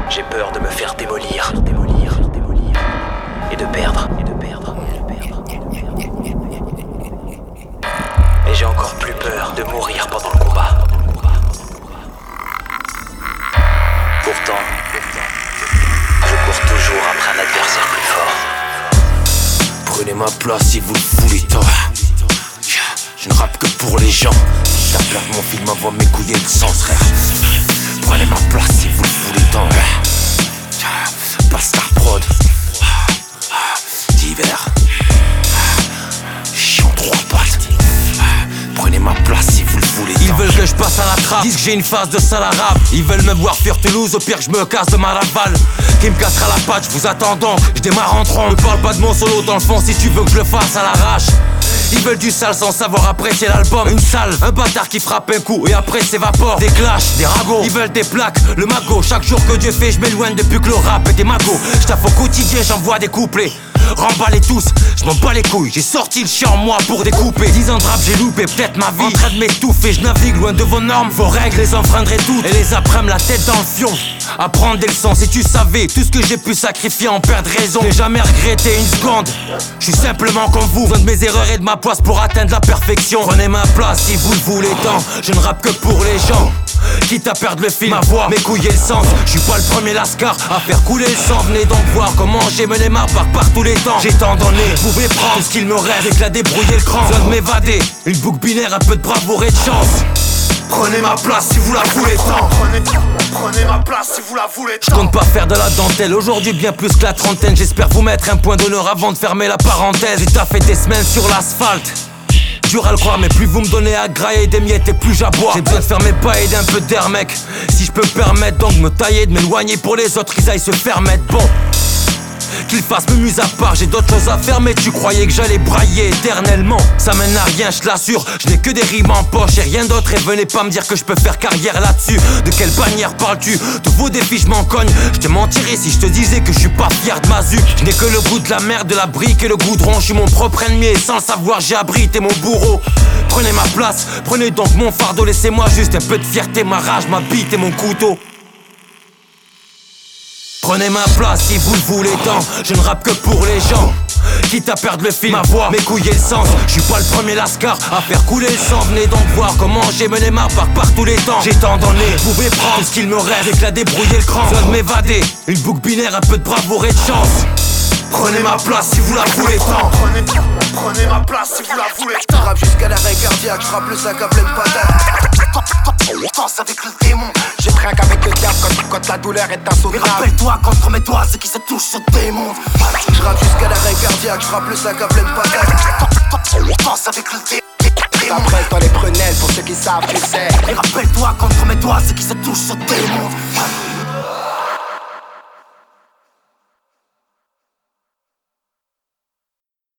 J'ai peur de me faire démolir et de perdre. Et j'ai encore plus peur de mourir pendant le combat. Pourtant, je cours toujours après un adversaire plus fort. Prenez ma place si vous le voulez tant. Je ne rappe que pour les gens. Si je perdre mon film avant mes couilles et le sens, frère. Prenez ma place si vous le voulez tant. Bastard prod. D'hiver. Chiant trois pattes. Prenez ma place si vous le voulez tant. Ils veulent que je passe à la trappe, disent que j'ai une phase de sale arabe. Ils veulent me voir fuir Toulouse, au pire que je me casse de ma rafale. Qui me cassera la patte, je vous attends donc, je démarre en trompe. Me parle pas de mon solo dans le fond si tu veux que je le fasse à l'arrache. Ils veulent du sale sans savoir apprécier l'album. Une salle, un bâtard qui frappe un coup et après s'évapore. Des clashs, des ragots, ils veulent des plaques, le magot. Chaque jour que Dieu fait, je m'éloigne depuis que le rap est des magots. Je taffe au quotidien, j'envoie des couplets. Remballez tous, je m'en bats les couilles. J'ai sorti le chien en moi pour découper. 10 ans de rap, j'ai loupé peut-être ma vie. En train de m'étouffer, je navigue loin de vos normes. Vos règles, les enfreinderai toutes. Et les après-midi la tête dans le fion. Apprendre des leçons, si tu savais tout ce que j'ai pu sacrifier en perdre raison. J'ai jamais regretté une seconde. Je suis simplement comme vous, besoin de mes erreurs et de ma poisse pour atteindre la perfection. Prenez ma place si vous le voulez tant. Je ne rappe que pour les gens. Quitte à perdre le fil, ma voix, mes couilles et le sens. Je suis pas le premier lascar à faire couler le sang. Venez donc voir comment j'ai mené ma part par tous les temps. J'ai tant donné, vous pouvez prendre ce qu'il me reste. J'ai que la débrouiller le cran, besoin de m'évader. Une boucle binaire, un peu de bravoure et de chance. Prenez ma place si vous la voulez tant. Prenez ma place si vous la voulez Je compte pas faire de la dentelle, aujourd'hui bien plus que la trentaine. J'espère vous mettre un point d'honneur avant de fermer la parenthèse. J'ai taffé des semaines sur l'asphalte. Dur à le croire, mais plus vous me donnez à grailler des miettes et plus j'aboie. J'ai besoin de faire mes pas et d'un peu d'air, mec. Si je peux me permettre donc de me tailler, de m'éloigner pour les autres, qu'ils aillent se faire mettre bon. Qu'ils fassent me mise à part, j'ai d'autres choses à faire. Mais tu croyais que j'allais brailler éternellement. Ça mène à rien, je l'assure. Je n'ai que des rimes en poche et rien d'autre. Et venez pas me dire que je peux faire carrière là-dessus. De quelle bannière parles-tu? Tous vos défis je m'en cogne. Je te mentirais si je te disais que je suis pas fier de ma zuc. Je n'ai que le goût de la merde, de la brique et le goudron. Je suis mon propre ennemi et sans le savoir j'ai abrité mon bourreau. Prenez ma place, prenez donc mon fardeau. Laissez-moi juste un peu de fierté, ma rage, ma bite et mon couteau. Prenez ma place si vous le voulez tant. Je ne rappe que pour les gens. Quitte à perdre le fil, ma voix, mes couilles et le sens. Je suis pas le premier lascar à faire couler le sang. Venez donc voir comment j'ai mené ma part par tous les temps. J'ai tant donné, vous pouvez prendre ce qu'il me reste. J'ai que la débrouiller le cran, besoin de m'évader. Une boucle binaire, un peu de bravoure et de chance. Prenez ma place si vous la voulez tant. Prenez ma place si vous la voulez tant. Rappe jusqu'à l'arrêt cardiaque, je rappe le sac à pleine patate. Danse avec le démon. J'ai trinque avec le diable quand la douleur est insoutenable. Et rappelle-toi contre mes doigts, ceux qui se touchent se démontent. Je rappe jusqu'à l'arrêt cardiaque, je rappe le sac à pleine patate. Danse avec le démon. Après dans les prunelles pour ceux qui savent, tu sais. Et rappelle-toi contre mes doigts, ceux qui se touchent se démontent.